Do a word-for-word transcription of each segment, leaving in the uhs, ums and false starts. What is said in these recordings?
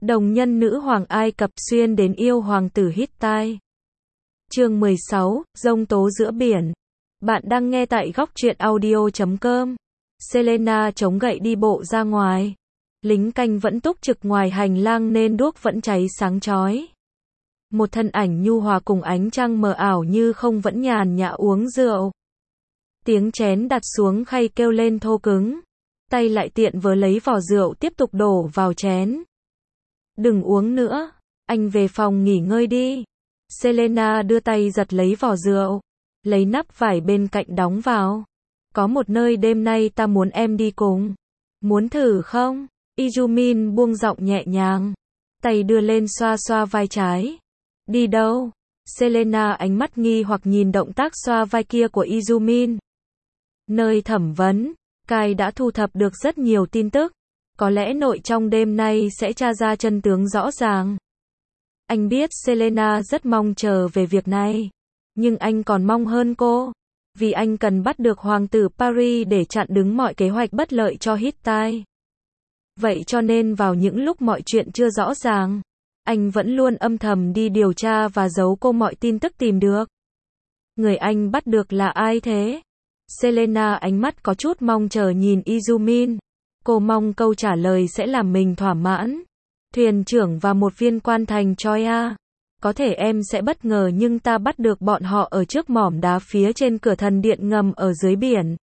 Đồng nhân nữ hoàng Ai Cập xuyên đến yêu hoàng tử Hittite. Chương mười sáu, giông tố giữa biển. Bạn đang nghe tại góc truyện audio chấm com. Selena chống gậy đi bộ ra ngoài. Lính canh vẫn túc trực ngoài hành lang nên đuốc vẫn cháy sáng chói. Một thân ảnh nhu hòa cùng ánh trăng mờ ảo như không vẫn nhàn nhã uống rượu. Tiếng chén đặt xuống khay kêu lên thô cứng. Tay lại tiện vớ lấy vò rượu tiếp tục đổ vào chén. Đừng uống nữa, anh về phòng nghỉ ngơi đi. Selena đưa tay giật lấy vò rượu, lấy nắp vải bên cạnh đóng vào. Có một nơi đêm nay ta muốn em đi cùng. Muốn thử không? Izumin buông giọng nhẹ nhàng, tay đưa lên xoa xoa vai trái. Đi đâu? Selena ánh mắt nghi hoặc nhìn động tác xoa vai kia của Izumin. Nơi thẩm vấn, Kai đã thu thập được rất nhiều tin tức. Có lẽ nội trong đêm nay sẽ tra ra chân tướng rõ ràng. Anh biết Selena rất mong chờ về việc này. Nhưng anh còn mong hơn cô. Vì anh cần bắt được hoàng tử Paris để chặn đứng mọi kế hoạch bất lợi cho Hittite. Vậy cho nên vào những lúc mọi chuyện chưa rõ ràng, anh vẫn luôn âm thầm đi điều tra và giấu cô mọi tin tức tìm được. Người anh bắt được là ai thế? Selena ánh mắt có chút mong chờ nhìn Izumin. Cô mong câu trả lời sẽ làm mình thỏa mãn. Thuyền trưởng và một viên quan thành Troia. Có thể em sẽ bất ngờ nhưng ta bắt được bọn họ ở trước mỏm đá phía trên cửa thần điện ngầm ở dưới biển.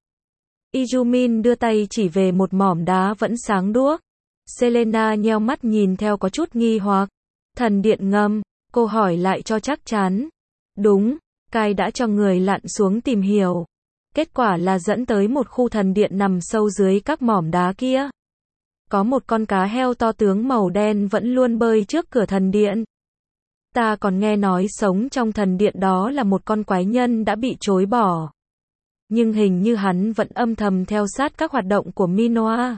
Izumin đưa tay chỉ về một mỏm đá vẫn sáng đuốc. Selena nheo mắt nhìn theo có chút nghi hoặc. Thần điện ngầm, cô hỏi lại cho chắc chắn. Đúng, Kai đã cho người lặn xuống tìm hiểu. Kết quả là dẫn tới một khu thần điện nằm sâu dưới các mỏm đá kia. Có một con cá heo to tướng màu đen vẫn luôn bơi trước cửa thần điện. Ta còn nghe nói sống trong thần điện đó là một con quái nhân đã bị chối bỏ. Nhưng hình như hắn vẫn âm thầm theo sát các hoạt động của Minoa.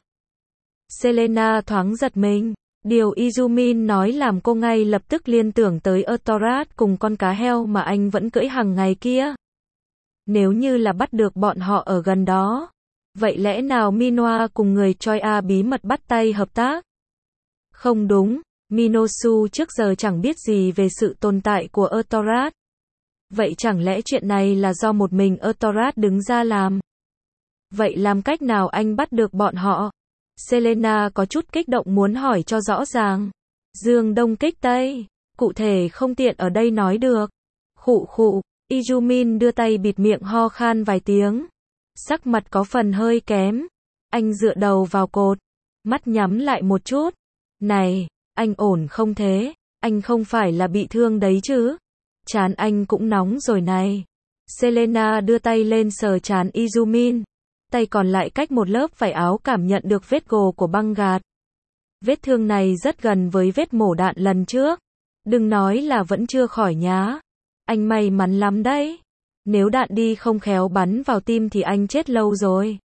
Selena thoáng giật mình. Điều Izumin nói làm cô ngay lập tức liên tưởng tới Eutorat cùng con cá heo mà anh vẫn cưỡi hàng ngày kia. Nếu như là bắt được bọn họ ở gần đó, vậy lẽ nào Minoa cùng người Troia bí mật bắt tay hợp tác? Không đúng, Minosu trước giờ chẳng biết gì về sự tồn tại của Eutorat. Vậy chẳng lẽ chuyện này là do một mình Eutorat đứng ra làm? Vậy làm cách nào anh bắt được bọn họ? Selena có chút kích động muốn hỏi cho rõ ràng. Dương Đông kích Tây, cụ thể không tiện ở đây nói được. Khụ khụ. Izumin đưa tay bịt miệng ho khan vài tiếng. Sắc mặt có phần hơi kém. Anh dựa đầu vào cột. Mắt nhắm lại một chút. Này, anh ổn không thế? Anh không phải là bị thương đấy chứ? Trán anh cũng nóng rồi này. Selena đưa tay lên sờ trán Izumin. Tay còn lại cách một lớp vải áo cảm nhận được vết gồ của băng gạc. Vết thương này rất gần với vết mổ đạn lần trước. Đừng nói là vẫn chưa khỏi nhá. Anh may mắn lắm đấy. Nếu đạn đi không khéo bắn vào tim thì anh chết lâu rồi.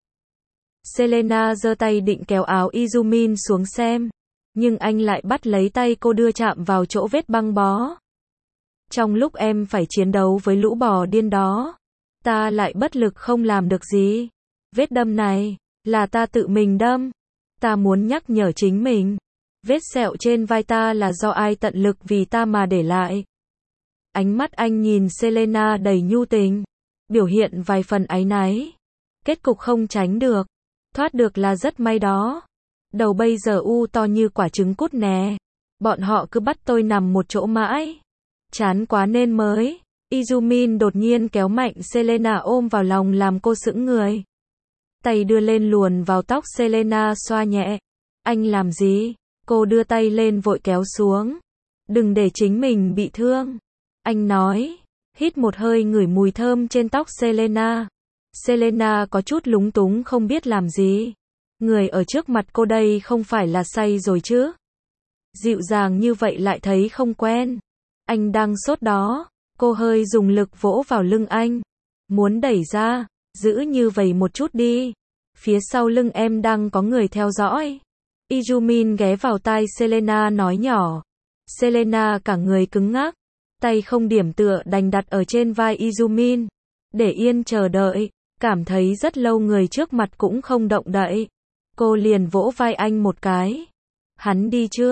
Selena giơ tay định kéo áo Izumin xuống xem. Nhưng anh lại bắt lấy tay cô đưa chạm vào chỗ vết băng bó. Trong lúc em phải chiến đấu với lũ bò điên đó, ta lại bất lực không làm được gì. Vết đâm này, là ta tự mình đâm. Ta muốn nhắc nhở chính mình. Vết sẹo trên vai ta là do ai tận lực vì ta mà để lại. Ánh mắt anh nhìn Selena đầy nhu tình, biểu hiện vài phần áy náy. Kết cục không tránh được, thoát được là rất may đó. Đầu bây giờ u to như quả trứng cút nè. Bọn họ cứ bắt tôi nằm một chỗ mãi. Chán quá nên mới. Izumin đột nhiên kéo mạnh Selena ôm vào lòng làm cô sững người. Tay đưa lên luồn vào tóc Selena xoa nhẹ. Anh làm gì? Cô đưa tay lên vội kéo xuống. Đừng để chính mình bị thương. Anh nói, hít một hơi ngửi mùi thơm trên tóc Selena. Selena có chút lúng túng không biết làm gì. Người ở trước mặt cô đây không phải là say rồi chứ? Dịu dàng như vậy lại thấy không quen. Anh đang sốt đó. Cô hơi dùng lực vỗ vào lưng anh. Muốn đẩy ra, giữ như vậy một chút đi. Phía sau lưng em đang có người theo dõi. Izumin ghé vào tai Selena nói nhỏ. Selena cả người cứng ngắc. Tay không điểm tựa đành đặt ở trên vai Izumin. Để yên chờ đợi. Cảm thấy rất lâu người trước mặt cũng không động đậy. Cô liền vỗ vai anh một cái. Hắn đi chưa?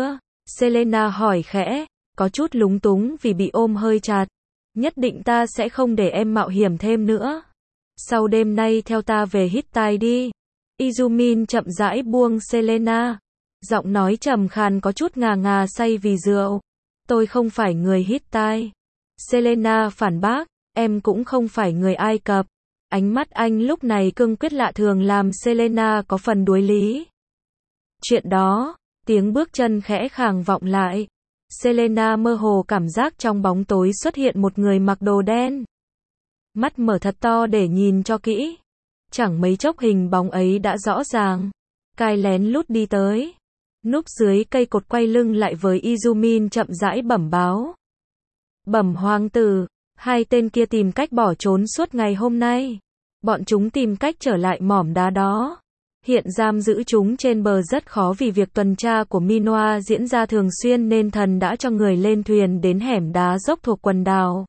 Selena hỏi khẽ, có chút lúng túng vì bị ôm hơi chặt. Nhất định ta sẽ không để em mạo hiểm thêm nữa. Sau đêm nay theo ta về Hittite đi. Izumin chậm rãi buông Selena. Giọng nói trầm khàn có chút ngà ngà say vì rượu. Tôi không phải người Hittite. Selena phản bác, em cũng không phải người Ai Cập. Ánh mắt anh lúc này cương quyết lạ thường làm Selena có phần đuối lý. Chuyện đó, tiếng bước chân khẽ khàng vọng lại. Selena mơ hồ cảm giác trong bóng tối xuất hiện một người mặc đồ đen. Mắt mở thật to để nhìn cho kỹ. Chẳng mấy chốc hình bóng ấy đã rõ ràng. Kai lén lút đi tới. Núp dưới cây cột quay lưng lại với Izumin chậm rãi bẩm báo. Bẩm hoàng tử, hai tên kia tìm cách bỏ trốn suốt ngày hôm nay. Bọn chúng tìm cách trở lại mỏm đá đó. Hiện giam giữ chúng trên bờ rất khó vì việc tuần tra của Minoa diễn ra thường xuyên nên thần đã cho người lên thuyền đến hẻm đá dốc thuộc quần đảo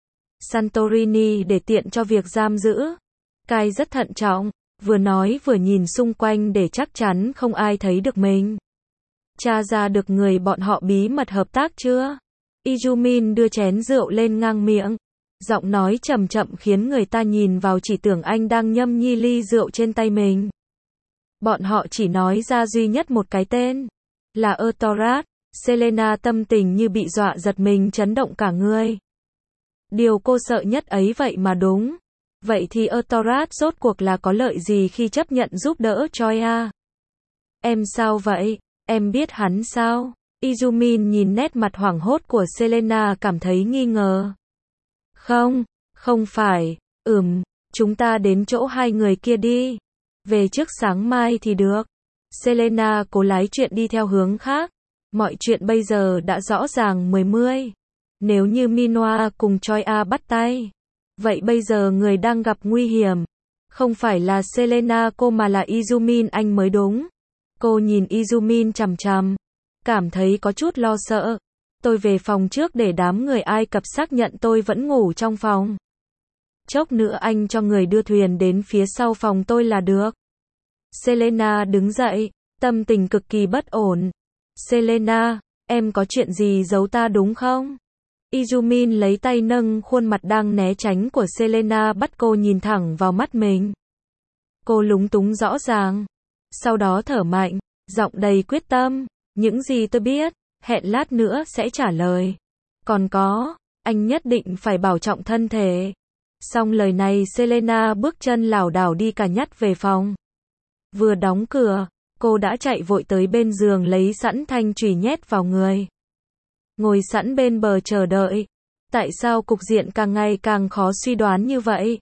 Santorini để tiện cho việc giam giữ. Kai rất thận trọng, vừa nói vừa nhìn xung quanh để chắc chắn không ai thấy được mình. Tra ra được người bọn họ bí mật hợp tác chưa? Izumin đưa chén rượu lên ngang miệng. Giọng nói chậm chậm khiến người ta nhìn vào chỉ tưởng anh đang nhâm nhi ly rượu trên tay mình. Bọn họ chỉ nói ra duy nhất một cái tên. Là Euthorat. Selena tâm tình như bị dọa giật mình chấn động cả người. Điều cô sợ nhất ấy vậy mà đúng. Vậy thì Euthorat rốt cuộc là có lợi gì khi chấp nhận giúp đỡ Troia? Em sao vậy? Em biết hắn sao? Izumin nhìn nét mặt hoảng hốt của Selena cảm thấy nghi ngờ. Không, không phải, ừm, chúng ta đến chỗ hai người kia đi. Về trước sáng mai thì được. Selena cố lái chuyện đi theo hướng khác. Mọi chuyện bây giờ đã rõ ràng mười mươi. Nếu như Minoa cùng Troia bắt tay, vậy bây giờ người đang gặp nguy hiểm. Không phải là Selena cô mà là Izumin anh mới đúng. Cô nhìn Izumin chằm chằm, cảm thấy có chút lo sợ. Tôi về phòng trước để đám người Ai Cập xác nhận tôi vẫn ngủ trong phòng. Chốc nữa anh cho người đưa thuyền đến phía sau phòng tôi là được. Selena đứng dậy, tâm tình cực kỳ bất ổn. Selena, em có chuyện gì giấu ta đúng không? Izumin lấy tay nâng khuôn mặt đang né tránh của Selena bắt cô nhìn thẳng vào mắt mình. Cô lúng túng rõ ràng. Sau đó thở mạnh, giọng đầy quyết tâm. Những gì tôi biết, hẹn lát nữa sẽ trả lời. Còn có, anh nhất định phải bảo trọng thân thể. Xong lời này Selena bước chân lảo đảo đi cả nhắt về phòng. Vừa đóng cửa, cô đã chạy vội tới bên giường lấy sẵn thanh chùy nhét vào người. Ngồi sẵn bên bờ chờ đợi. Tại sao cục diện càng ngày càng khó suy đoán như vậy?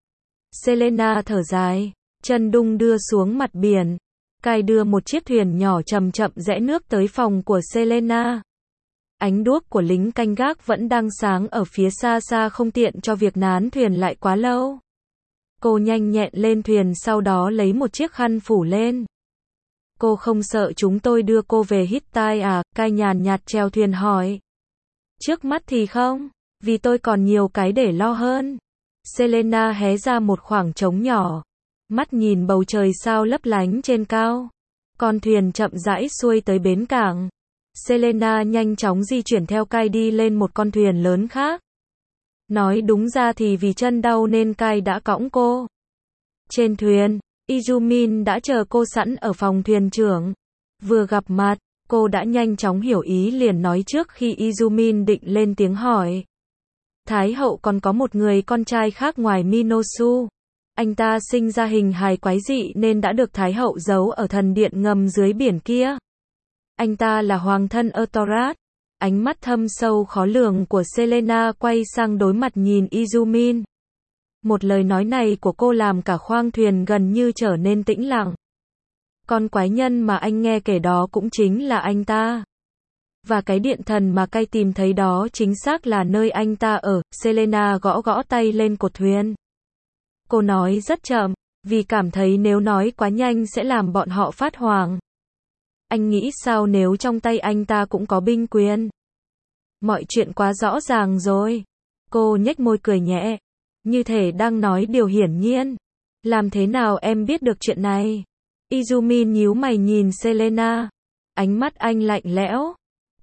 Selena thở dài, chân đung đưa xuống mặt biển. Kai đưa một chiếc thuyền nhỏ chậm chậm rẽ nước tới phòng của Selena. Ánh đuốc của lính canh gác vẫn đang sáng ở phía xa xa không tiện cho việc nán thuyền lại quá lâu. Cô nhanh nhẹn lên thuyền sau đó lấy một chiếc khăn phủ lên. Cô không sợ chúng tôi đưa cô về Hittite à? Kai nhàn nhạt chèo thuyền hỏi. Trước mắt thì không, vì tôi còn nhiều cái để lo hơn. Selena hé ra một khoảng trống nhỏ. Mắt nhìn bầu trời sao lấp lánh trên cao. Con thuyền chậm rãi xuôi tới bến cảng. Selena nhanh chóng di chuyển theo Kai đi lên một con thuyền lớn khác. Nói đúng ra thì vì chân đau nên Kai đã cõng cô. Trên thuyền, Izumin đã chờ cô sẵn ở phòng thuyền trưởng. Vừa gặp mặt, cô đã nhanh chóng hiểu ý liền nói trước khi Izumin định lên tiếng hỏi. Thái hậu còn có một người con trai khác ngoài Minosu. Anh ta sinh ra hình hài quái dị nên đã được Thái hậu giấu ở thần điện ngầm dưới biển kia. Anh ta là hoàng thân Euthorat. Ánh mắt thâm sâu khó lường của Selena quay sang đối mặt nhìn Izumin. Một lời nói này của cô làm cả khoang thuyền gần như trở nên tĩnh lặng. Con quái nhân mà anh nghe kể đó cũng chính là anh ta. Và cái điện thần mà Kai tìm thấy đó chính xác là nơi anh ta ở. Selena gõ gõ tay lên cột thuyền. Cô nói rất chậm, vì cảm thấy nếu nói quá nhanh sẽ làm bọn họ phát hoảng. Anh nghĩ sao nếu trong tay anh ta cũng có binh quyền? Mọi chuyện quá rõ ràng rồi. Cô nhếch môi cười nhẹ, như thể đang nói điều hiển nhiên. Làm thế nào em biết được chuyện này? Izumin nhíu mày nhìn Selena. Ánh mắt anh lạnh lẽo.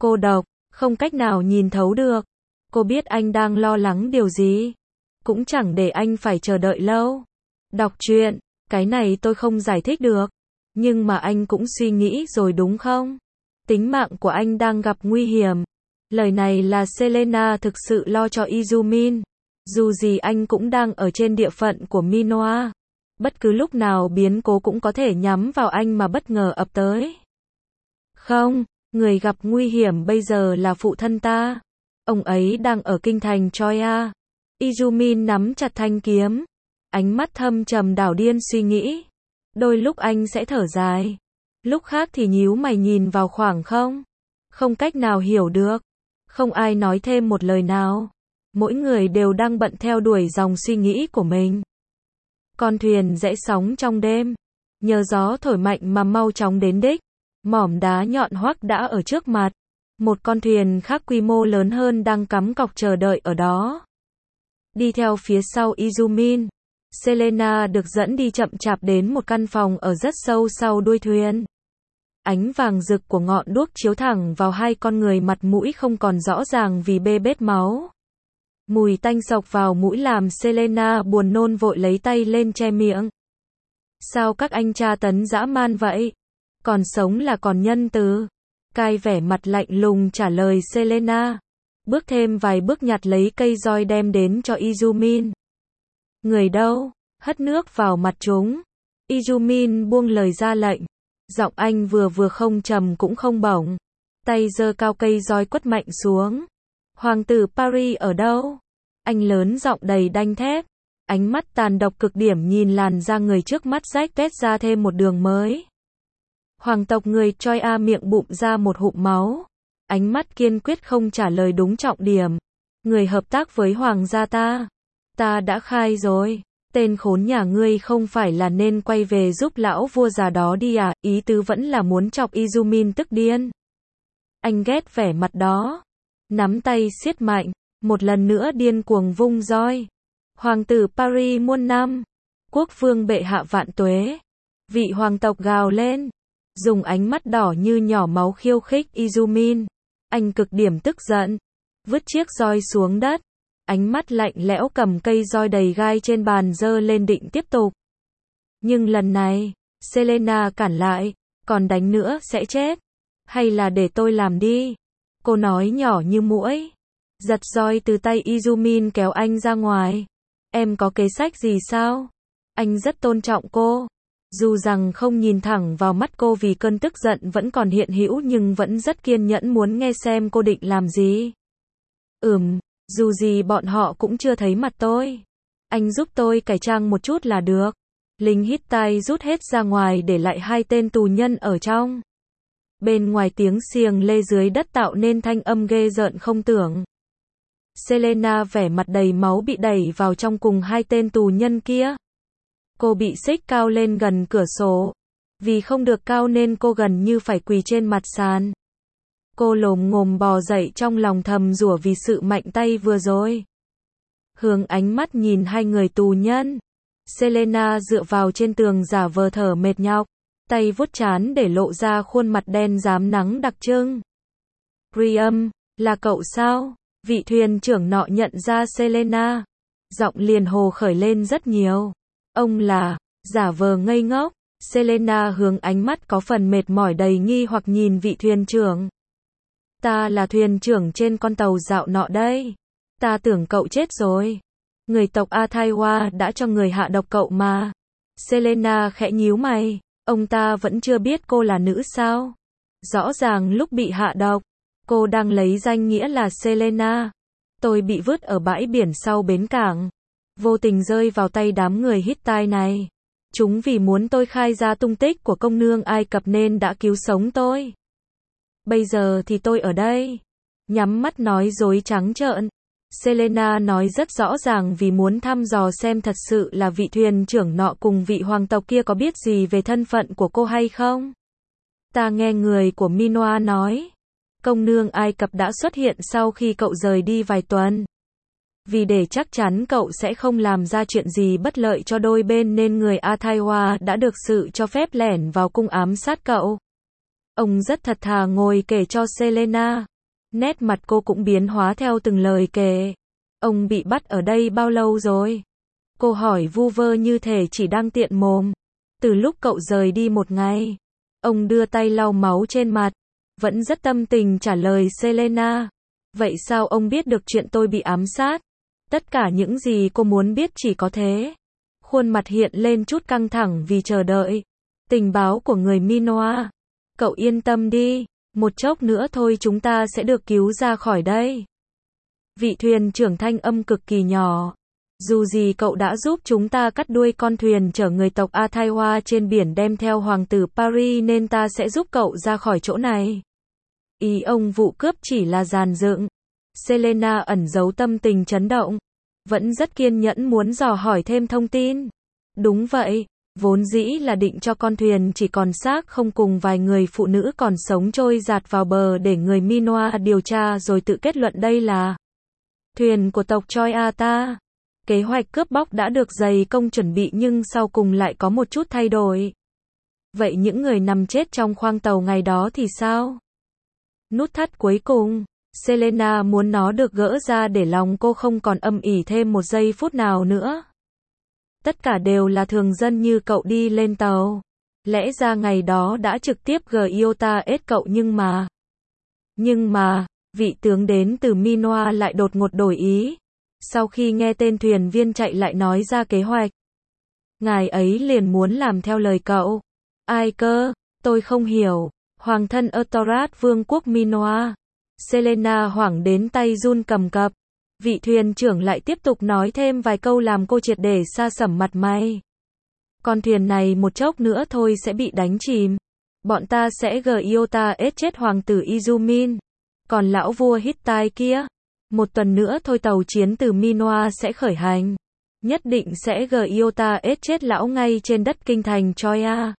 cô độc, không cách nào nhìn thấu được. Cô biết anh đang lo lắng điều gì, cũng chẳng để anh phải chờ đợi lâu. Đọc truyện, cái này tôi không giải thích được, nhưng mà anh cũng suy nghĩ rồi đúng không? Tính mạng của anh đang gặp nguy hiểm. Lời này là Selena thực sự lo cho Izumin. Dù gì anh cũng đang ở trên địa phận của Minoa. Bất cứ lúc nào biến cố cũng có thể nhắm vào anh mà bất ngờ ập tới. Không, người gặp nguy hiểm bây giờ là phụ thân ta. Ông ấy đang ở kinh thành Troia. Izumin nắm chặt thanh kiếm. Ánh mắt thâm trầm đảo điên suy nghĩ. Đôi lúc anh sẽ thở dài. Lúc khác thì nhíu mày nhìn vào khoảng không. Không cách nào hiểu được. Không ai nói thêm một lời nào. Mỗi người đều đang bận theo đuổi dòng suy nghĩ của mình. Con thuyền rẽ sóng trong đêm. Nhờ gió thổi mạnh mà mau chóng đến đích. Mỏm đá nhọn hoắt đã ở trước mặt. Một con thuyền khác quy mô lớn hơn đang cắm cọc chờ đợi ở đó. Đi theo phía sau Izumin, Selena được dẫn đi chậm chạp đến một căn phòng ở rất sâu sau đuôi thuyền. Ánh vàng rực của ngọn đuốc chiếu thẳng vào hai con người, mặt mũi không còn rõ ràng vì bê bết máu. Mùi tanh sộc vào mũi làm Selena buồn nôn, vội lấy tay lên che miệng. Sao các anh tra tấn dã man vậy? Còn sống là còn nhân từ. Cai vẻ mặt lạnh lùng trả lời Selena. Bước thêm vài bước nhặt lấy cây roi đem đến cho Izumin. Người đâu? Hất nước vào mặt chúng. Izumin buông lời ra lệnh. Giọng anh vừa vừa không trầm cũng không bổng. Tay giơ cao cây roi quất mạnh xuống. Hoàng tử Paris ở đâu? Anh lớn giọng đầy đanh thép. Ánh mắt tàn độc cực điểm nhìn làn da người trước mắt rách tét ra thêm một đường mới. Hoàng tộc người Troia miệng bụng ra một hụm máu. Ánh mắt kiên quyết không trả lời đúng trọng điểm. Người hợp tác với hoàng gia ta. Ta đã khai rồi. Tên khốn nhà ngươi không phải là nên quay về giúp lão vua già đó đi à? Ý tứ vẫn là muốn chọc Izumin tức điên. Anh ghét vẻ mặt đó. Nắm tay siết mạnh. Một lần nữa điên cuồng vung roi. Hoàng tử Paris muôn năm. Quốc vương bệ hạ vạn tuế. Vị hoàng tộc gào lên. Dùng ánh mắt đỏ như nhỏ máu khiêu khích Izumin. Anh cực điểm tức giận. Vứt chiếc roi xuống đất. Ánh mắt lạnh lẽo cầm cây roi đầy gai trên bàn giơ lên định tiếp tục. Nhưng lần này, Selena cản lại. Còn đánh nữa sẽ chết. Hay là để tôi làm đi. Cô nói nhỏ như muỗi. Giật roi từ tay Izumin kéo anh ra ngoài. Em có kế sách gì sao? Anh rất tôn trọng cô. Dù rằng không nhìn thẳng vào mắt cô vì cơn tức giận vẫn còn hiện hữu, nhưng vẫn rất kiên nhẫn muốn nghe xem cô định làm gì. Ừm, dù gì bọn họ cũng chưa thấy mặt tôi. Anh giúp tôi cải trang một chút là được. Lính Hittite rút hết ra ngoài để lại hai tên tù nhân ở trong. Bên ngoài tiếng xiềng lê dưới đất tạo nên thanh âm ghê rợn không tưởng. Selena vẻ mặt đầy máu bị đẩy vào trong cùng hai tên tù nhân kia. Cô bị xích cao lên gần cửa sổ. Vì không được cao nên cô gần như phải quỳ trên mặt sàn. Cô lồm ngồm bò dậy, trong lòng thầm rủa vì sự mạnh tay vừa rồi. Hướng ánh mắt nhìn hai người tù nhân. Selena dựa vào trên tường giả vờ thở mệt nhọc. Tay vuốt trán để lộ ra khuôn mặt đen rám nắng đặc trưng. Priam, là cậu sao? Vị thuyền trưởng nọ nhận ra Selena. Giọng liền hồ khởi lên rất nhiều. Ông là, giả vờ ngây ngốc. Selena hướng ánh mắt có phần mệt mỏi đầy nghi hoặc nhìn vị thuyền trưởng. Ta là thuyền trưởng trên con tàu dạo nọ đây. Ta tưởng cậu chết rồi. Người tộc Athaiwa đã cho người hạ độc cậu mà. Selena khẽ nhíu mày. Ông ta vẫn chưa biết cô là nữ sao? Rõ ràng lúc bị hạ độc, cô đang lấy danh nghĩa là Selena. Tôi bị vứt ở bãi biển sau bến cảng. Vô tình rơi vào tay đám người Hittite này. Chúng vì muốn tôi khai ra tung tích của công nương Ai Cập nên đã cứu sống tôi. Bây giờ thì tôi ở đây. Nhắm mắt nói dối trắng trợn. Selena nói rất rõ ràng vì muốn thăm dò xem thật sự là vị thuyền trưởng nọ cùng vị hoàng tộc kia có biết gì về thân phận của cô hay không. Ta nghe người của Minoa nói. Công nương Ai Cập đã xuất hiện sau khi cậu rời đi vài tuần. Vì để chắc chắn cậu sẽ không làm ra chuyện gì bất lợi cho đôi bên nên người Athaiwa đã được sự cho phép lẻn vào cung ám sát cậu. Ông rất thật thà ngồi kể cho Selena. Nét mặt cô cũng biến hóa theo từng lời kể. Ông bị bắt ở đây bao lâu rồi? Cô hỏi vu vơ như thể chỉ đang tiện mồm. Từ lúc cậu rời đi một ngày. Ông đưa tay lau máu trên mặt. Vẫn rất tâm tình trả lời Selena. Vậy sao ông biết được chuyện tôi bị ám sát? Tất cả những gì cô muốn biết chỉ có thế. Khuôn mặt hiện lên chút căng thẳng vì chờ đợi tình báo của người Minoa. Cậu yên tâm đi, một chốc nữa thôi chúng ta sẽ được cứu ra khỏi đây. Vị thuyền trưởng thanh âm cực kỳ nhỏ. Dù gì cậu đã giúp chúng ta cắt đuôi con thuyền chở người tộc Athaiwa trên biển đem theo hoàng tử Paris nên ta sẽ giúp cậu ra khỏi chỗ này. Ý ông vụ cướp chỉ là dàn dựng. Selena ẩn giấu tâm tình chấn động. Vẫn rất kiên nhẫn muốn dò hỏi thêm thông tin. Đúng vậy, vốn dĩ là định cho con thuyền chỉ còn xác không cùng vài người phụ nữ còn sống trôi dạt vào bờ để người Minoa điều tra rồi tự kết luận đây là thuyền của tộc Choyata. Kế hoạch cướp bóc đã được dày công chuẩn bị nhưng sau cùng lại có một chút thay đổi. Vậy những người nằm chết trong khoang tàu ngày đó thì sao? Nút thắt cuối cùng. Selena muốn nó được gỡ ra để lòng cô không còn âm ỉ thêm một giây phút nào nữa. Tất cả đều là thường dân như cậu đi lên tàu. Lẽ ra ngày đó đã trực tiếp Giota ết cậu nhưng mà... Nhưng mà, vị tướng đến từ Minoa lại đột ngột đổi ý. Sau khi nghe tên thuyền viên chạy lại nói ra kế hoạch. Ngài ấy liền muốn làm theo lời cậu. Ai cơ? Tôi không hiểu. Hoàng thân Euthorat vương quốc Minoa. Selena hoảng đến tay run cầm cập. Vị thuyền trưởng lại tiếp tục nói thêm vài câu làm cô triệt để sa sẩm mặt mày. Con thuyền này một chốc nữa thôi sẽ bị đánh chìm. Bọn ta sẽ Giota ết chết hoàng tử Izumin. Còn lão vua Hittite kia, một tuần nữa thôi tàu chiến từ Minoa sẽ khởi hành. Nhất định sẽ Giota ết chết lão ngay trên đất kinh thành Troia.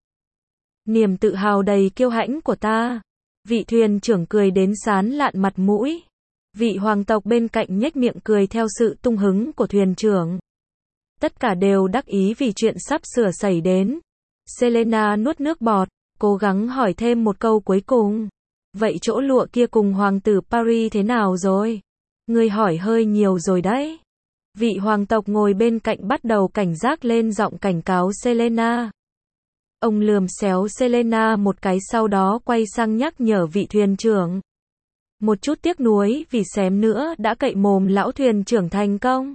Niềm tự hào đầy kiêu hãnh của ta. Vị thuyền trưởng cười đến sán lạn mặt mũi. Vị hoàng tộc bên cạnh nhếch miệng cười theo sự tung hứng của thuyền trưởng. Tất cả đều đắc ý vì chuyện sắp sửa xảy đến. Selena nuốt nước bọt, cố gắng hỏi thêm một câu cuối cùng. Vậy chỗ lụa kia cùng hoàng tử Paris thế nào rồi? Ngươi hỏi hơi nhiều rồi đấy. Vị hoàng tộc ngồi bên cạnh bắt đầu cảnh giác lên giọng cảnh cáo Selena. Ông lườm xéo Selena một cái sau đó quay sang nhắc nhở vị thuyền trưởng. Một chút tiếc nuối vì xém nữa đã cậy mồm lão thuyền trưởng thành công.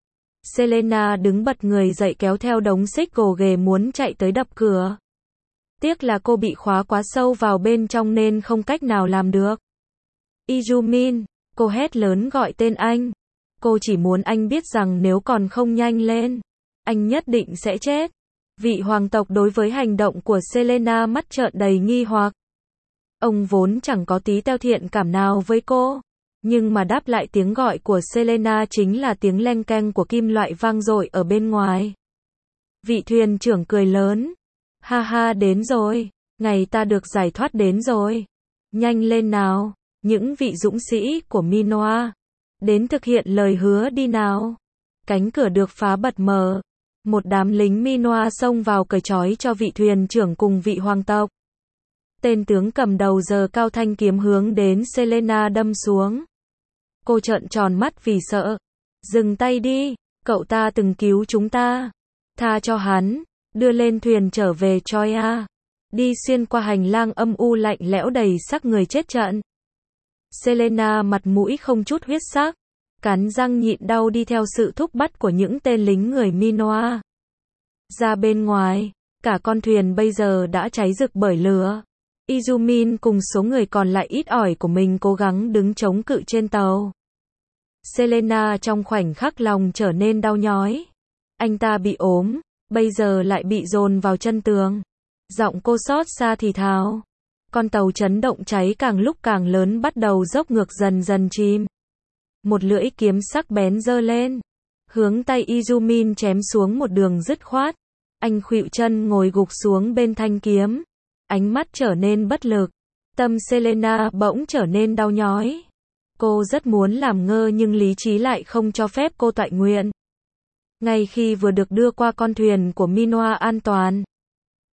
Selena đứng bật người dậy kéo theo đống xích gồ ghề muốn chạy tới đập cửa. Tiếc là cô bị khóa quá sâu vào bên trong nên không cách nào làm được. Izumin, cô hét lớn gọi tên anh. Cô chỉ muốn anh biết rằng nếu còn không nhanh lên, anh nhất định sẽ chết. Vị hoàng tộc đối với hành động của Selena mắt trợn đầy nghi hoặc. Ông vốn chẳng có tí teo thiện cảm nào với cô. Nhưng mà đáp lại tiếng gọi của Selena chính là tiếng leng keng của kim loại vang dội ở bên ngoài. Vị thuyền trưởng cười lớn. Ha ha đến rồi. Ngày ta được giải thoát đến rồi. Nhanh lên nào. Những vị dũng sĩ của Minoa. Đến thực hiện lời hứa đi nào. Cánh cửa được phá bật mở. Một đám lính Minoa xông vào cởi trói cho vị thuyền trưởng cùng vị hoàng tộc. Tên tướng cầm đầu giơ cao thanh kiếm hướng đến Selena đâm xuống. Cô trợn tròn mắt vì sợ. Dừng tay đi, cậu ta từng cứu chúng ta. Tha cho hắn, đưa lên thuyền trở về Troia. Đi xuyên qua hành lang âm u lạnh lẽo đầy xác người chết trận. Selena mặt mũi không chút huyết sắc. Cắn răng nhịn đau đi theo sự thúc bắt của những tên lính người Minoa. Ra bên ngoài, cả con thuyền bây giờ đã cháy rực bởi lửa. Izumin cùng số người còn lại ít ỏi của mình cố gắng đứng chống cự trên tàu. Selena trong khoảnh khắc lòng trở nên đau nhói. Anh ta bị ốm, bây giờ lại bị dồn vào chân tường. Giọng cô xót xa thì thào. Con tàu chấn động cháy càng lúc càng lớn bắt đầu dốc ngược dần dần chìm. Một lưỡi kiếm sắc bén giơ lên, hướng tay Izumin chém xuống một đường dứt khoát. Anh khuỵu chân ngồi gục xuống bên thanh kiếm. Ánh mắt trở nên bất lực. Tâm Selena bỗng trở nên đau nhói. Cô rất muốn làm ngơ nhưng lý trí lại không cho phép cô toại nguyện. Ngay khi vừa được đưa qua con thuyền của Minoa an toàn,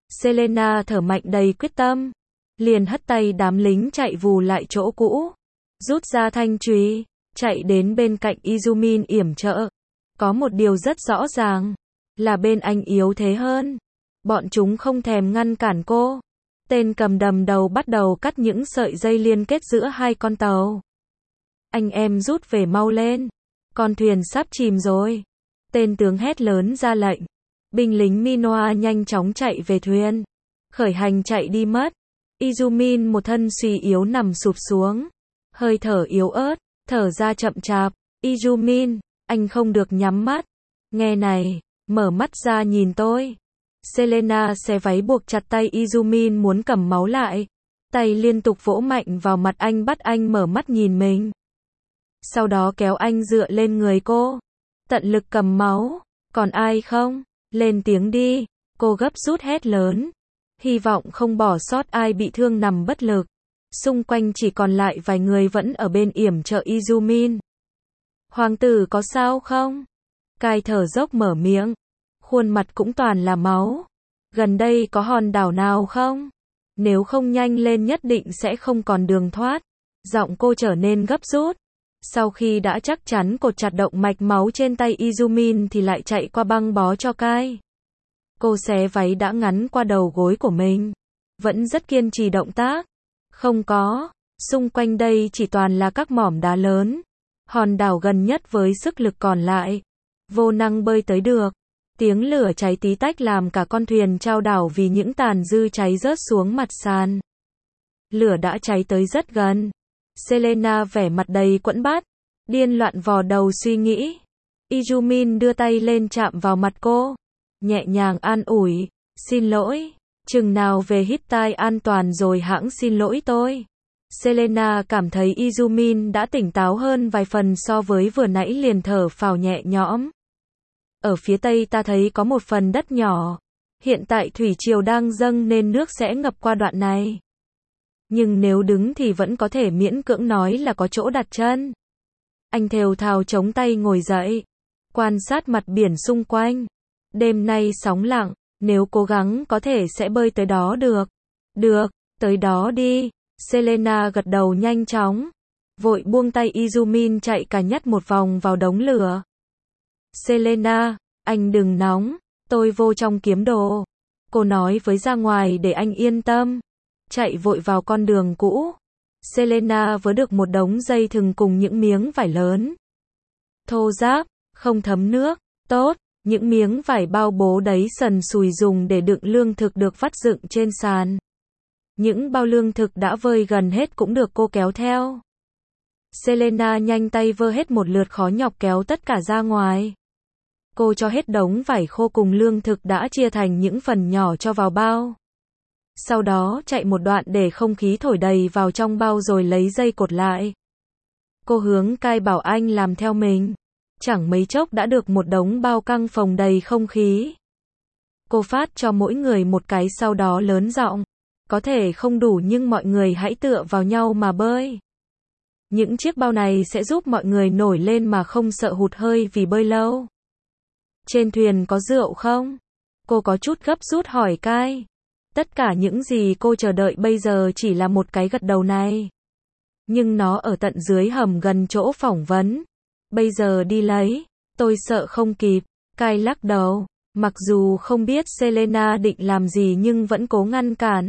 Selena thở mạnh đầy quyết tâm. Liền hất tay đám lính chạy vù lại chỗ cũ. rút ra thanh chùy, chạy đến bên cạnh Izumin yểm trợ. Có một điều rất rõ ràng, là bên anh yếu thế hơn. Bọn chúng không thèm ngăn cản cô. Tên cầm đầm đầu bắt đầu cắt những sợi dây liên kết giữa hai con tàu. Anh em rút về mau lên. Con thuyền sắp chìm rồi. Tên tướng hét lớn ra lệnh. Binh lính Minoa nhanh chóng chạy về thuyền. Khởi hành chạy đi mất. Izumin một thân suy yếu nằm sụp xuống. Hơi thở yếu ớt, thở ra chậm chạp. Izumin, anh không được nhắm mắt. Nghe này, mở mắt ra nhìn tôi. Selena xé váy buộc chặt tay Izumin muốn cầm máu lại. Tay liên tục vỗ mạnh vào mặt anh bắt anh mở mắt nhìn mình. Sau đó kéo anh dựa lên người cô. Tận lực cầm máu. Còn ai không? Lên tiếng đi. Cô gấp rút hét lớn. Hy vọng không bỏ sót ai bị thương nằm bất lực. Xung quanh chỉ còn lại vài người vẫn ở bên yểm trợ Izumin. Hoàng tử có sao không? Cai thở dốc mở miệng. Khuôn mặt cũng toàn là máu. Gần đây có hòn đảo nào không? Nếu không nhanh lên nhất định sẽ không còn đường thoát. Giọng cô trở nên gấp rút. Sau khi đã chắc chắn cột chặt động mạch máu trên tay Izumin thì lại chạy qua băng bó cho Cai. Cô xé váy đã ngắn qua đầu gối của mình. Vẫn rất kiên trì động tác. Không có. Xung quanh đây chỉ toàn là các mỏm đá lớn. Hòn đảo gần nhất với sức lực còn lại. Vô năng bơi tới được. Tiếng lửa cháy tí tách làm cả con thuyền chao đảo vì những tàn dư cháy rớt xuống mặt sàn. Lửa đã cháy tới rất gần. Selena vẻ mặt đầy quẫn bát. Điên loạn vò đầu suy nghĩ. Izumin đưa tay lên chạm vào mặt cô. Nhẹ nhàng an ủi. Xin lỗi. Chừng nào về Hittite an toàn rồi hãng xin lỗi tôi. Selena cảm thấy Izumin đã tỉnh táo hơn vài phần so với vừa nãy liền thở phào nhẹ nhõm. Ở phía tây ta thấy có một phần đất nhỏ. Hiện tại thủy triều đang dâng nên nước sẽ ngập qua đoạn này. Nhưng nếu đứng thì vẫn có thể miễn cưỡng nói là có chỗ đặt chân. Anh thều thào chống tay ngồi dậy. Quan sát mặt biển xung quanh. Đêm nay sóng lặng. Nếu cố gắng có thể sẽ bơi tới đó được. Được, tới đó đi. Selena gật đầu nhanh chóng. Vội buông tay Izumin chạy cả nhắt một vòng vào đống lửa. Selena, anh đừng nóng. Tôi vô trong kiếm đồ. Cô nói với ra ngoài để anh yên tâm. Chạy vội vào con đường cũ. Selena vớ được một đống dây thừng cùng những miếng vải lớn. Thô ráp, không thấm nước. Tốt. Những miếng vải bao bố đấy sần sùi dùng để đựng lương thực được vắt dựng trên sàn. Những bao lương thực đã vơi gần hết cũng được cô kéo theo. Selena nhanh tay vơ hết một lượt khó nhọc kéo tất cả ra ngoài. Cô cho hết đống vải khô cùng lương thực đã chia thành những phần nhỏ cho vào bao. Sau đó chạy một đoạn để không khí thổi đầy vào trong bao rồi lấy dây cột lại. Cô hướng Cai bảo anh làm theo mình. Chẳng mấy chốc đã được một đống bao căng phồng đầy không khí. Cô phát cho mỗi người một cái sau đó lớn giọng. Có thể không đủ nhưng mọi người hãy tựa vào nhau mà bơi. Những chiếc bao này sẽ giúp mọi người nổi lên mà không sợ hụt hơi vì bơi lâu. Trên thuyền có rượu không? Cô có chút gấp rút hỏi Cai. Tất cả những gì cô chờ đợi bây giờ chỉ là một cái gật đầu này. Nhưng nó ở tận dưới hầm gần chỗ phỏng vấn. Bây giờ đi lấy. Tôi sợ không kịp. Cai lắc đầu. Mặc dù không biết Selena định làm gì nhưng vẫn cố ngăn cản.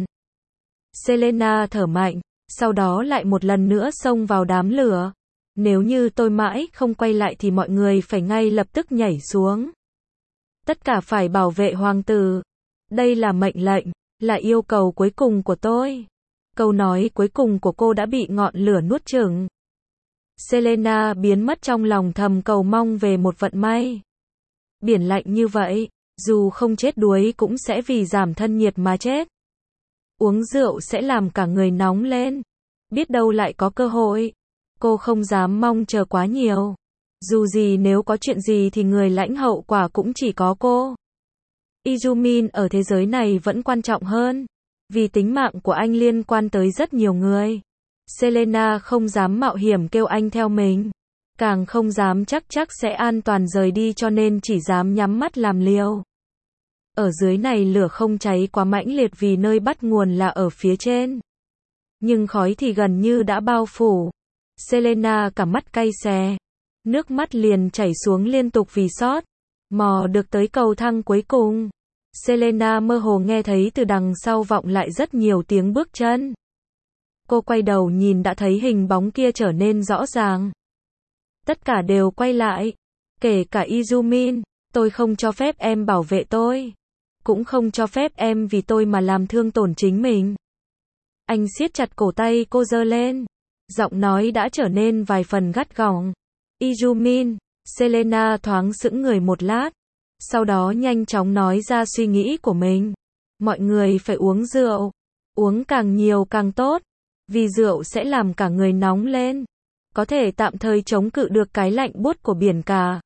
Selena thở mạnh. Sau đó lại một lần nữa xông vào đám lửa. Nếu như tôi mãi không quay lại thì mọi người phải ngay lập tức nhảy xuống. Tất cả phải bảo vệ hoàng tử. Đây là mệnh lệnh, là yêu cầu cuối cùng của tôi. Câu nói cuối cùng của cô đã bị ngọn lửa nuốt chửng. Selena biến mất trong lòng thầm cầu mong về một vận may. Biển lạnh như vậy, dù không chết đuối cũng sẽ vì giảm thân nhiệt mà chết. Uống rượu sẽ làm cả người nóng lên. Biết đâu lại có cơ hội. Cô không dám mong chờ quá nhiều. Dù gì nếu có chuyện gì thì người lãnh hậu quả cũng chỉ có cô. Izumin ở thế giới này vẫn quan trọng hơn. Vì tính mạng của anh liên quan tới rất nhiều người. Selena không dám mạo hiểm kêu anh theo mình. Càng không dám chắc chắc sẽ an toàn rời đi cho nên chỉ dám nhắm mắt làm liều. Ở dưới này lửa không cháy quá mãnh liệt vì nơi bắt nguồn là ở phía trên. Nhưng khói thì gần như đã bao phủ. Selena cả mắt cay xè. Nước mắt liền chảy xuống liên tục vì xót. Mò được tới cầu thang cuối cùng. Selena mơ hồ nghe thấy từ đằng sau vọng lại rất nhiều tiếng bước chân. Cô quay đầu nhìn đã thấy hình bóng kia trở nên rõ ràng. Tất cả đều quay lại. Kể cả Izumin. Tôi không cho phép em bảo vệ tôi. Cũng không cho phép em vì tôi mà làm thương tổn chính mình. Anh siết chặt cổ tay cô giơ lên. Giọng nói đã trở nên vài phần gắt gỏng. Izumin. Selena thoáng sững người một lát. Sau đó nhanh chóng nói ra suy nghĩ của mình. Mọi người phải uống rượu. Uống càng nhiều càng tốt. Vì rượu sẽ làm cả người nóng lên. Có thể tạm thời chống cự được cái lạnh buốt của biển cả.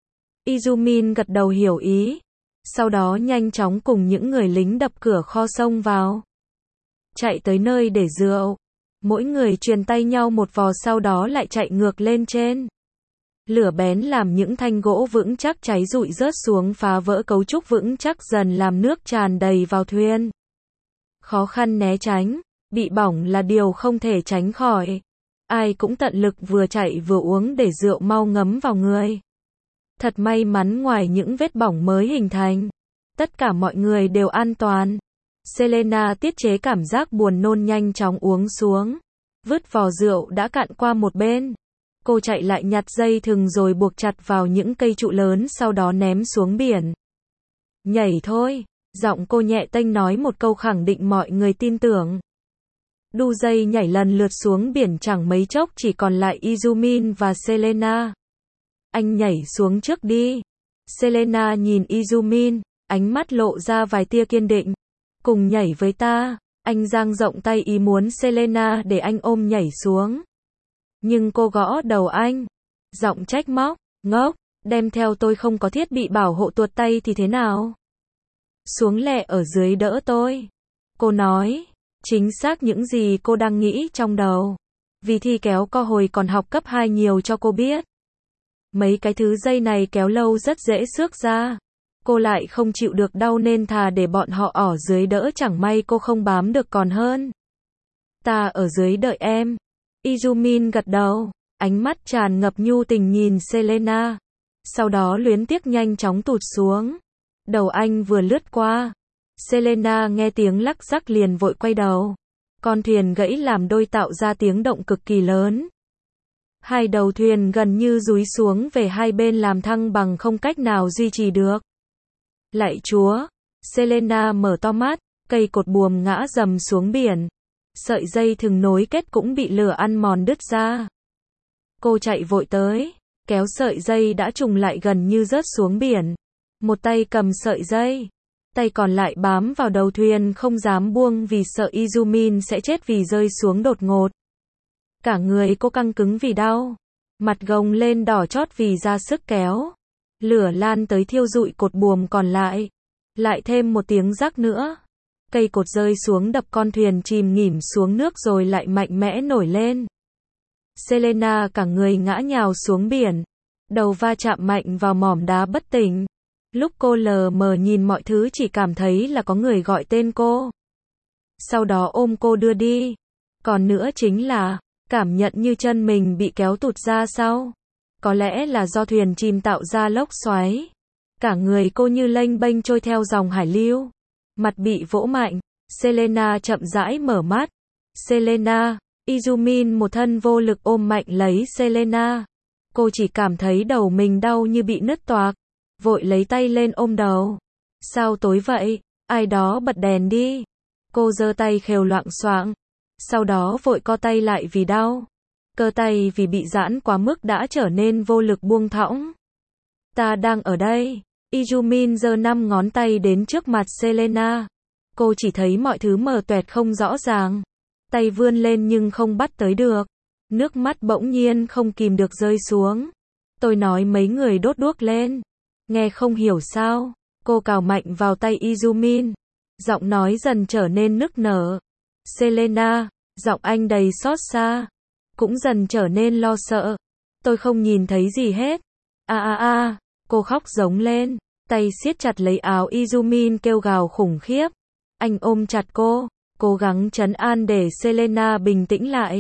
Izumin gật đầu hiểu ý. Sau đó nhanh chóng cùng những người lính đập cửa kho xông vào. Chạy tới nơi để rượu. Mỗi người truyền tay nhau một vò sau đó lại chạy ngược lên trên. Lửa bén làm những thanh gỗ vững chắc cháy rụi rớt xuống phá vỡ cấu trúc vững chắc dần làm nước tràn đầy vào thuyền. Khó khăn né tránh, bị bỏng là điều không thể tránh khỏi. Ai cũng tận lực vừa chạy vừa uống để rượu mau ngấm vào người. Thật may mắn ngoài những vết bỏng mới hình thành. Tất cả mọi người đều an toàn. Selena tiết chế cảm giác buồn nôn nhanh chóng uống xuống. Vứt vò rượu đã cạn qua một bên. Cô chạy lại nhặt dây thừng rồi buộc chặt vào những cây trụ lớn sau đó ném xuống biển. Nhảy thôi. Giọng cô nhẹ tênh nói một câu khẳng định mọi người tin tưởng. Đu dây nhảy lần lượt xuống biển chẳng mấy chốc chỉ còn lại Izumin và Selena. Anh nhảy xuống trước đi. Selena nhìn Izumin, ánh mắt lộ ra vài tia kiên định. Cùng nhảy với ta. Anh dang rộng tay ý muốn Selena để anh ôm nhảy xuống. Nhưng cô gõ đầu anh. Giọng trách móc, ngốc, đem theo tôi không có thiết bị bảo hộ tuột tay thì thế nào? Xuống lẹ ở dưới đỡ tôi. Cô nói, chính xác những gì cô đang nghĩ trong đầu. Vì thi kéo co hồi còn học cấp hai nhiều cho cô biết. Mấy cái thứ dây này kéo lâu rất dễ xước ra. Cô lại không chịu được đau nên thà để bọn họ ở dưới đỡ chẳng may cô không bám được còn hơn. Ta ở dưới đợi em. Izumin gật đầu, ánh mắt tràn ngập nhu tình nhìn Selena. Sau đó luyến tiếc nhanh chóng tụt xuống. Đầu anh vừa lướt qua. Selena nghe tiếng lắc rắc liền vội quay đầu. Con thuyền gãy làm đôi tạo ra tiếng động cực kỳ lớn. Hai đầu thuyền gần như dúi xuống về hai bên làm thăng bằng không cách nào duy trì được. Lạy Chúa! Selena mở to mắt, cây cột buồm ngã dầm xuống biển. Sợi dây thừng nối kết cũng bị lửa ăn mòn đứt ra. Cô chạy vội tới, kéo sợi dây đã trùng lại gần như rớt xuống biển. Một tay cầm sợi dây, tay còn lại bám vào đầu thuyền không dám buông vì sợ Izumin sẽ chết vì rơi xuống đột ngột. Cả người cô căng cứng vì đau, mặt gồng lên đỏ chót vì ra sức kéo. Lửa lan tới thiêu rụi cột buồm còn lại. Lại thêm một tiếng rắc nữa. Cây cột rơi xuống đập con thuyền chìm nghỉm xuống nước rồi lại mạnh mẽ nổi lên. Selena cả người ngã nhào xuống biển. Đầu va chạm mạnh vào mỏm đá bất tỉnh. Lúc cô lờ mờ nhìn mọi thứ chỉ cảm thấy là có người gọi tên cô. Sau đó ôm cô đưa đi. Còn nữa chính là, cảm nhận như chân mình bị kéo tụt ra sau. Có lẽ là do thuyền chìm tạo ra lốc xoáy. Cả người cô như lênh bênh trôi theo dòng hải lưu. Mặt bị vỗ mạnh. Selena chậm rãi mở mắt. Selena. Izumin một thân vô lực ôm mạnh lấy Selena. Cô chỉ cảm thấy đầu mình đau như bị nứt toạc. Vội lấy tay lên ôm đầu. Sao tối vậy? Ai đó bật đèn đi. Cô giơ tay khều loạng xoạng. Sau đó vội co tay lại vì đau. Cơ tay vì bị giãn quá mức đã trở nên vô lực buông thõng. Ta đang ở đây. Izumin giơ năm ngón tay đến trước mặt Selena. Cô chỉ thấy mọi thứ mờ toẹt không rõ ràng. Tay vươn lên nhưng không bắt tới được. Nước mắt bỗng nhiên không kìm được rơi xuống. Tôi nói mấy người đốt đuốc lên. Nghe không hiểu sao. Cô cào mạnh vào tay Izumin. Giọng nói dần trở nên nức nở. Selena. Giọng anh đầy xót xa. Cũng dần trở nên lo sợ. Tôi không nhìn thấy gì hết. A a a. Cô khóc giống lên. Tay siết chặt lấy áo Izumin kêu gào khủng khiếp. Anh ôm chặt cô. Cố gắng trấn an để Selena bình tĩnh lại.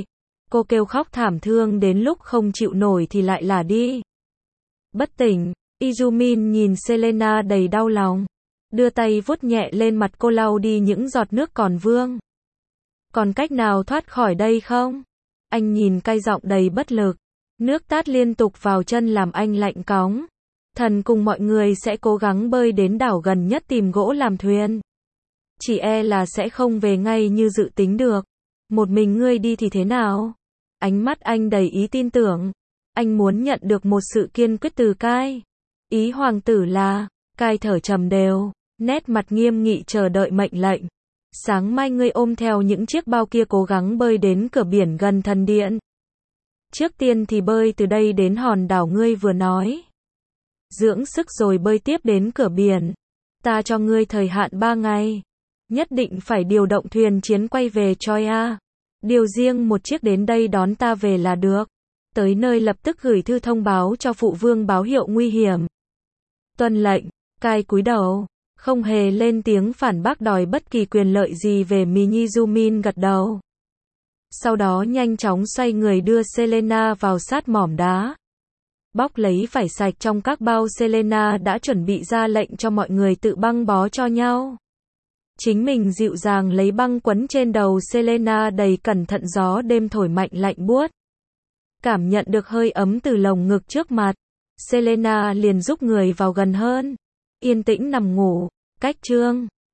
Cô kêu khóc thảm thương đến lúc không chịu nổi thì lại là đi. Bất tỉnh, Izumin nhìn Selena đầy đau lòng. Đưa tay vuốt nhẹ lên mặt cô lau đi những giọt nước còn vương. Còn cách nào thoát khỏi đây không? Anh nhìn cay giọng đầy bất lực. Nước tát liên tục vào chân làm anh lạnh cóng. Thần cùng mọi người sẽ cố gắng bơi đến đảo gần nhất tìm gỗ làm thuyền. Chỉ e là sẽ không về ngay như dự tính được. Một mình ngươi đi thì thế nào? Ánh mắt anh đầy ý tin tưởng. Anh muốn nhận được một sự kiên quyết từ Kai. Ý hoàng tử là, Kai thở trầm đều, nét mặt nghiêm nghị chờ đợi mệnh lệnh. Sáng mai ngươi ôm theo những chiếc bao kia cố gắng bơi đến cửa biển gần thần điện. Trước tiên thì bơi từ đây đến hòn đảo ngươi vừa nói. Dưỡng sức rồi bơi tiếp đến cửa biển. Ta cho ngươi thời hạn ba ngày. Nhất định phải điều động thuyền chiến quay về Troia. Điều riêng một chiếc đến đây đón ta về là được. Tới nơi lập tức gửi thư thông báo cho phụ vương báo hiệu nguy hiểm. Tuân lệnh, Kai cúi đầu, không hề lên tiếng phản bác đòi bất kỳ quyền lợi gì về Izumin gật đầu. Sau đó nhanh chóng xoay người đưa Selena vào sát mỏm đá. Bóc lấy vải sạch trong các bao Selena đã chuẩn bị ra lệnh cho mọi người tự băng bó cho nhau. Chính mình dịu dàng lấy băng quấn trên đầu Selena đầy cẩn thận gió đêm thổi mạnh lạnh buốt. Cảm nhận được hơi ấm từ lồng ngực trước mặt. Selena liền giúp người vào gần hơn. Yên tĩnh nằm ngủ. Cách chương